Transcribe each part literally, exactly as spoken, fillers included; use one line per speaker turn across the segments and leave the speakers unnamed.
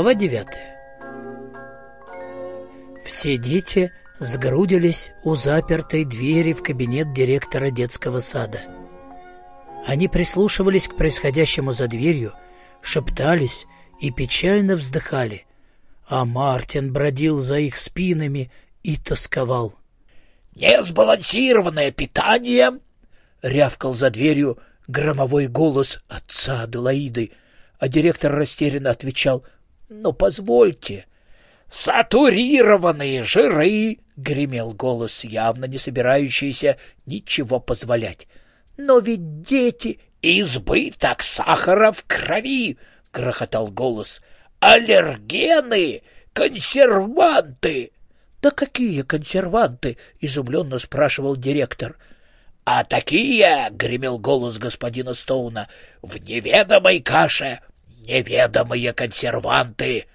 Глава девятая. Все дети сгрудились у запертой двери в кабинет директора детского сада. Они прислушивались к происходящему за дверью, шептались и печально вздыхали, а Мартин бродил за их спинами и тосковал.
«Несбалансированное питание!» — рявкал за дверью громовой голос отца Аделаиды, а директор растерянно отвечал: «Ну, позвольте». «Сатурированные жиры!» — гремел голос, явно не собирающийся ничего позволять. «Но ведь дети...» «Избыток сахара в крови!» — грохотал голос. «Аллергены! Консерванты!» «Да какие консерванты?» — изумленно спрашивал директор. «А такие, — гремел голос господина Стоуна, — в неведомой каше неведомые консерванты!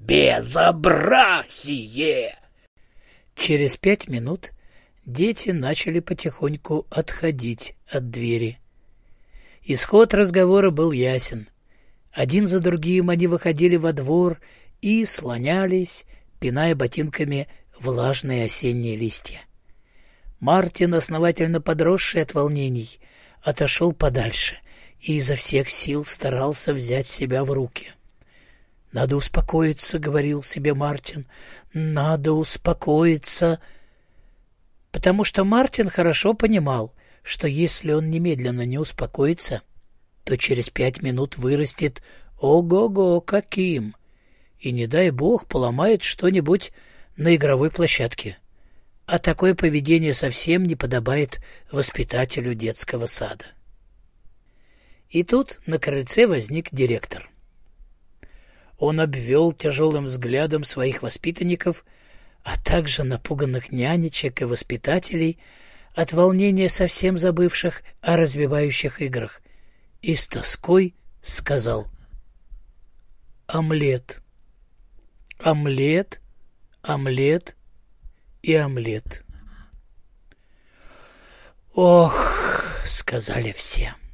Безобразие!»
Через пять минут дети начали потихоньку отходить от двери. Исход разговора был ясен. Один за другим они выходили во двор и слонялись, пиная ботинками влажные осенние листья. Мартин, основательно подросший от волнений, отошел подальше и изо всех сил старался взять себя в руки. «Надо успокоиться», — говорил себе Мартин, — «надо успокоиться», потому что Мартин хорошо понимал, что если он немедленно не успокоится, то через пять минут вырастет ого-го каким, и, не дай бог, поломает что-нибудь на игровой площадке. А такое поведение совсем не подобает воспитателю детского сада. И тут на крыльце возник директор. Он обвел тяжелым взглядом своих воспитанников, а также напуганных нянечек и воспитателей, от волнения совсем забывших о развивающих играх, и с тоской сказал: «Омлет, омлет, омлет и омлет». «Ох», — сказали все.